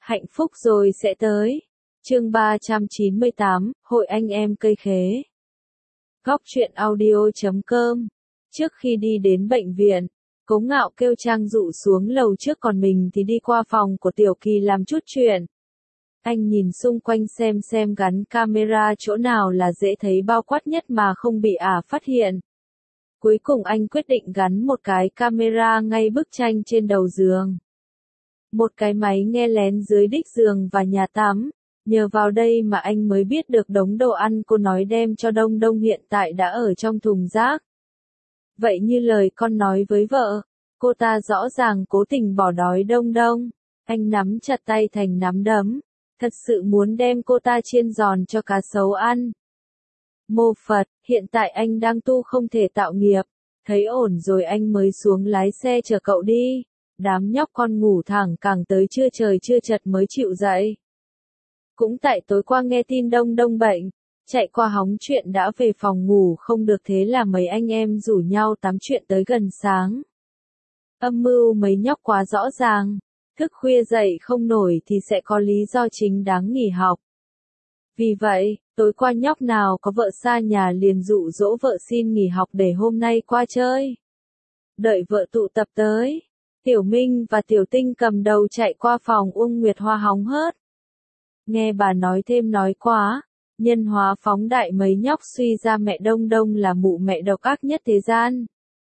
Hạnh phúc rồi sẽ tới. Chương 398, Hội anh em cây khế. Góc truyện audio.com. Trước khi đi đến bệnh viện, Cố Ngạo kêu Trang Dụ xuống lầu trước, còn mình thì đi qua phòng của Tiểu Kỳ làm chút chuyện. Anh nhìn xung quanh xem gắn camera chỗ nào là dễ thấy bao quát nhất mà không bị phát hiện. Cuối cùng anh quyết định gắn một cái camera ngay bức tranh trên đầu giường. Một cái máy nghe lén dưới đích giường và nhà tắm. Nhờ vào đây mà anh mới biết được đống đồ ăn cô nói đem cho Đông Đông hiện tại đã ở trong thùng rác. Vậy như lời con nói với vợ, cô ta rõ ràng cố tình bỏ đói Đông Đông. Anh nắm chặt tay thành nắm đấm, thật sự muốn đem cô ta chiên giòn cho cá sấu ăn. Mô Phật, hiện tại anh đang tu không thể tạo nghiệp, thấy ổn rồi anh mới xuống lái xe chở cậu đi. Đám nhóc con ngủ thẳng càng tới trưa trời chưa chật mới chịu dậy. Cũng tại tối qua nghe tin Đông Đông bệnh, chạy qua hóng chuyện đã về phòng ngủ không được, thế là mấy anh em rủ nhau tám chuyện tới gần sáng. Âm mưu mấy nhóc quá rõ ràng, thức khuya dậy không nổi thì sẽ có lý do chính đáng nghỉ học. Vì vậy, tối qua nhóc nào có vợ xa nhà liền dụ dỗ vợ xin nghỉ học để hôm nay qua chơi. Đợi vợ tụ tập tới, Tiểu Minh và Tiểu Tinh cầm đầu chạy qua phòng Uông Nguyệt Hoa hóng hớt. Nghe bà nói thêm nói quá, nhân hóa phóng đại mấy nhóc suy ra mẹ Đông Đông là mụ mẹ độc ác nhất thế gian.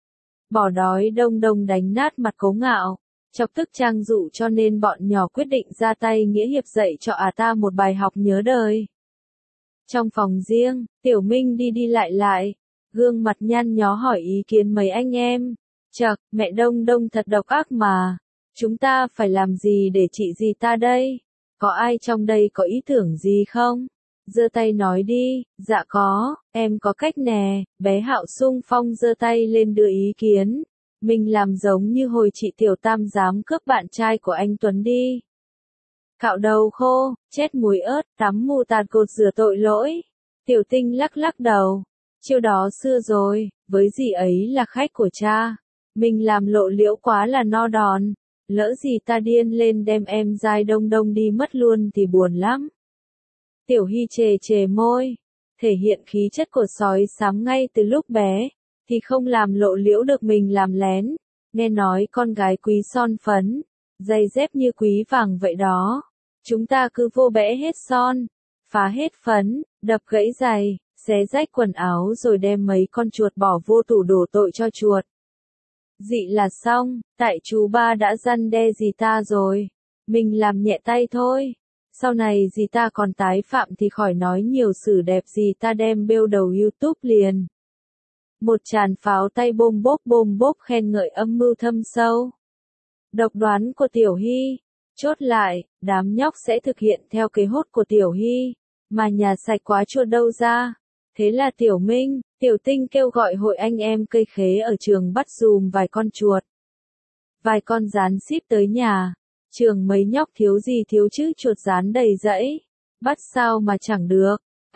Bỏ đói Đông Đông đánh nát mặt Cố Ngạo, chọc tức Trang Dụ, cho nên bọn nhỏ quyết định ra tay nghĩa hiệp dạy cho ta một bài học nhớ đời. Trong phòng riêng, Tiểu Minh đi lại, gương mặt nhăn nhó hỏi ý kiến mấy anh em. Chậc, mẹ Đông Đông thật độc ác mà. Chúng ta phải làm gì để trị dì ta đây? Có ai trong đây có ý tưởng gì không? Giơ tay nói đi. Dạ có, em có cách nè. Bé Hạo xung phong giơ tay lên đưa ý kiến. Mình làm giống như hồi chị Tiểu Tam dám cướp bạn trai của anh Tuấn đi. Cạo đầu khô, chết muối ớt, tắm mù tạt cột rửa tội lỗi. Tiểu Tinh lắc đầu. Chiêu đó xưa rồi, với dì ấy là khách của cha. Mình làm lộ liễu quá là no đòn. Lỡ gì ta điên lên đem em dai Đông Đông đi mất luôn thì buồn lắm. Tiểu Hy chề môi, thể hiện khí chất của sói xám ngay từ lúc bé, thì không làm lộ liễu được mình làm lén. Nghe nói con gái quý son phấn, giày dép như quý vàng vậy đó. Chúng ta cứ vô bẽ hết son, phá hết phấn, đập gãy giày, xé rách quần áo rồi đem mấy con chuột bỏ vô tủ đổ tội cho chuột. Dị là xong, tại chú ba đã răn đe dì ta rồi. Mình làm nhẹ tay thôi. Sau này dì ta còn tái phạm thì khỏi nói nhiều, xử đẹp dì ta đem bêu đầu YouTube liền. Một tràng pháo tay bôm bốp khen ngợi âm mưu thâm sâu. Độc đoán của Tiểu Hy. Chốt lại, đám nhóc sẽ thực hiện theo kế hoạch của Tiểu Hy. Mà nhà sạch quá chuột đâu ra. Thế là Tiểu Minh, Tiểu Tinh kêu gọi hội anh em cây khế ở trường bắt dùm vài con chuột. Vài con rán ship tới nhà. Trường mấy nhóc thiếu gì thiếu chứ, chuột rán đầy rẫy. Bắt sao mà chẳng được.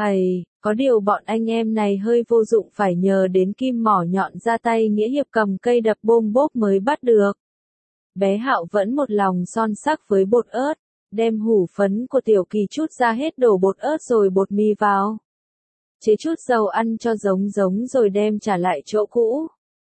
Có điều bọn anh em này hơi vô dụng, phải nhờ đến kim mỏ nhọn ra tay nghĩa hiệp cầm cây đập bôm bốp mới bắt được. Bé Hạo vẫn một lòng son sắc với bột ớt. Đem hủ phấn của Tiểu Kỳ chút ra hết, đổ bột ớt rồi bột mì vào. Chế chút dầu ăn cho giống rồi đem trả lại chỗ cũ.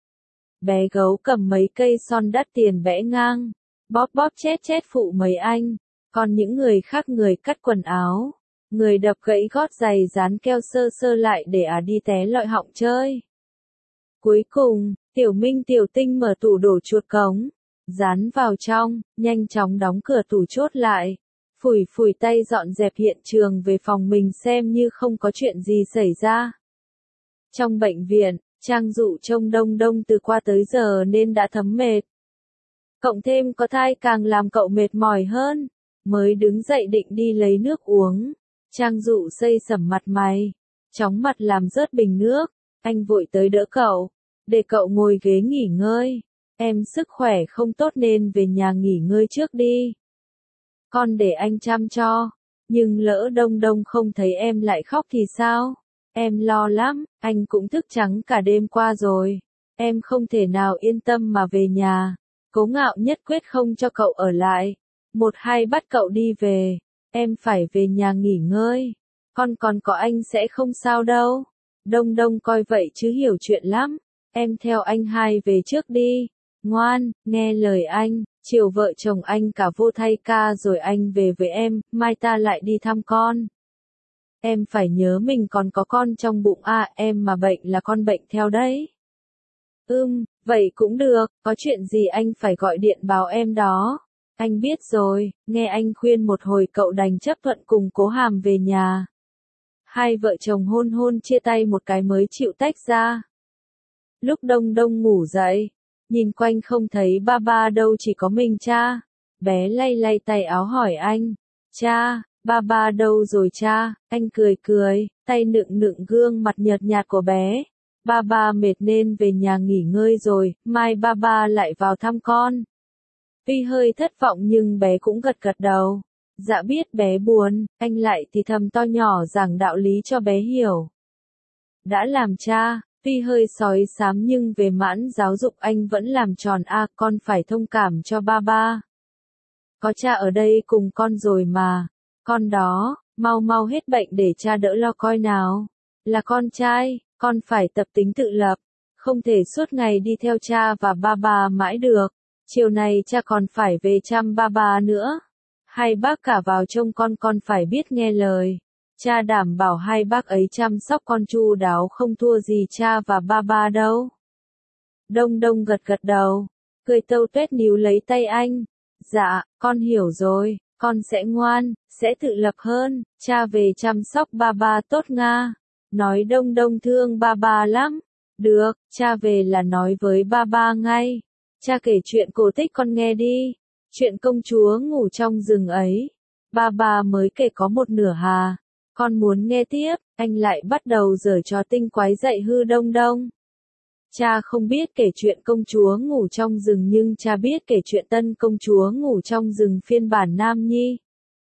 Bé Gấu cầm mấy cây son đắt tiền bẽ ngang, bóp chết phụ mấy anh, còn những người khác người cắt quần áo, người đập gãy gót giày, dán keo sơ lại để đi té lọi họng chơi. Cuối cùng, Tiểu Minh Tiểu Tinh mở tủ đổ chuột cống, dán vào trong, nhanh chóng đóng cửa tủ chốt lại. Phủi tay dọn dẹp hiện trường về phòng mình xem như không có chuyện gì xảy ra. Trong bệnh viện, Trang Dụ trông Đông Đông từ qua tới giờ nên đã thấm mệt. Cộng thêm có thai càng làm cậu mệt mỏi hơn. Mới đứng dậy định đi lấy nước uống. Trang Dụ xây sẩm mặt mày, chóng mặt làm rớt bình nước. Anh vội tới đỡ cậu, để cậu ngồi ghế nghỉ ngơi. Em sức khỏe không tốt nên về nhà nghỉ ngơi trước đi. Con để anh chăm cho, nhưng lỡ Đông Đông không thấy em lại khóc thì sao? Em lo lắm, anh cũng thức trắng cả đêm qua rồi. Em không thể nào yên tâm mà về nhà. Cố Ngạo nhất quyết không cho cậu ở lại. 1-2 bắt cậu đi về. Em phải về nhà nghỉ ngơi. Con còn có anh sẽ không sao đâu. Đông Đông coi vậy chứ hiểu chuyện lắm. Em theo anh hai về trước đi. Ngoan, nghe lời anh. Chiều vợ chồng anh cả vô thay ca rồi anh về với em. Mai ta lại đi thăm con. Em phải nhớ mình còn có con trong bụng à, em mà bệnh là con bệnh theo đấy. Vậy cũng được, có chuyện gì anh phải gọi điện báo em đó. Anh biết rồi, nghe anh khuyên một hồi cậu đành chấp thuận cùng Cố Hàm về nhà. Hai vợ chồng hôn hôn chia tay một cái mới chịu tách ra. Lúc Đông Đông ngủ dậy, nhìn quanh không thấy ba ba đâu, chỉ có mình cha. Bé lay lay tay áo hỏi anh, cha, ba ba đâu rồi cha? Anh cười cười, tay nựng nựng gương mặt nhợt nhạt của bé. Ba ba mệt nên về nhà nghỉ ngơi rồi, mai ba ba lại vào thăm con. Tuy hơi thất vọng nhưng bé cũng gật gật đầu. Dạ biết bé buồn, anh lại thì thầm to nhỏ giảng đạo lý cho bé hiểu. Đã làm cha, tuy hơi sói xám nhưng về mãn giáo dục anh vẫn làm tròn con phải thông cảm cho ba ba. Có cha ở đây cùng con rồi mà. Con đó, mau mau hết bệnh để cha đỡ lo coi nào. Là con trai, con phải tập tính tự lập. Không thể suốt ngày đi theo cha và ba ba mãi được. Chiều này cha còn phải về chăm ba ba nữa. Hai bác cả vào trông con phải biết nghe lời. Cha đảm bảo hai bác ấy chăm sóc con chu đáo không thua gì cha và ba ba đâu. Đông Đông gật gật đầu, cười tâu tuét níu lấy tay anh. Dạ, con hiểu rồi, con sẽ ngoan, sẽ tự lập hơn, cha về chăm sóc ba ba tốt nga. Nói Đông Đông thương ba ba lắm. Được, cha về là nói với ba ba ngay. Cha kể chuyện cổ tích con nghe đi. Chuyện công chúa ngủ trong rừng ấy. Ba ba mới kể có một nửa hà. Con muốn nghe tiếp, anh lại bắt đầu giở trò tinh quái dạy hư Đông Đông. Cha không biết kể chuyện công chúa ngủ trong rừng nhưng cha biết kể chuyện tân công chúa ngủ trong rừng phiên bản Nam Nhi.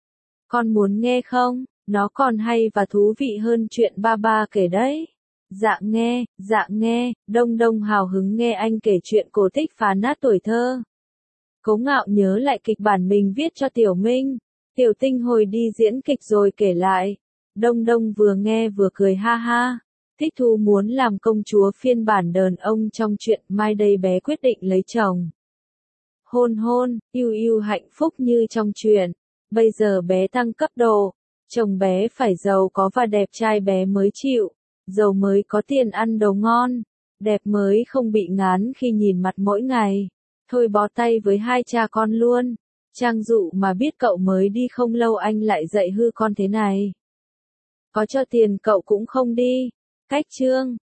Con muốn nghe không? Nó còn hay và thú vị hơn chuyện ba ba kể đấy. Dạ nghe, Đông Đông hào hứng nghe anh kể chuyện cổ tích phá nát tuổi thơ. Cố Ngạo nhớ lại kịch bản mình viết cho Tiểu Minh. Tiểu Tinh hồi đi diễn kịch rồi kể lại. Đông Đông vừa nghe vừa cười ha ha. Thích thú muốn làm công chúa phiên bản đàn ông trong chuyện mai đây bé quyết định lấy chồng. Hôn hôn, yêu yêu hạnh phúc như trong chuyện. Bây giờ bé tăng cấp độ. Chồng bé phải giàu có và đẹp trai bé mới chịu. Giàu mới có tiền ăn đồ ngon. Đẹp mới không bị ngán khi nhìn mặt mỗi ngày. Thôi bó tay với hai cha con luôn. Trang Dụ mà biết cậu mới đi không lâu anh lại dạy hư con thế này. Có cho tiền cậu cũng không đi. Cách chương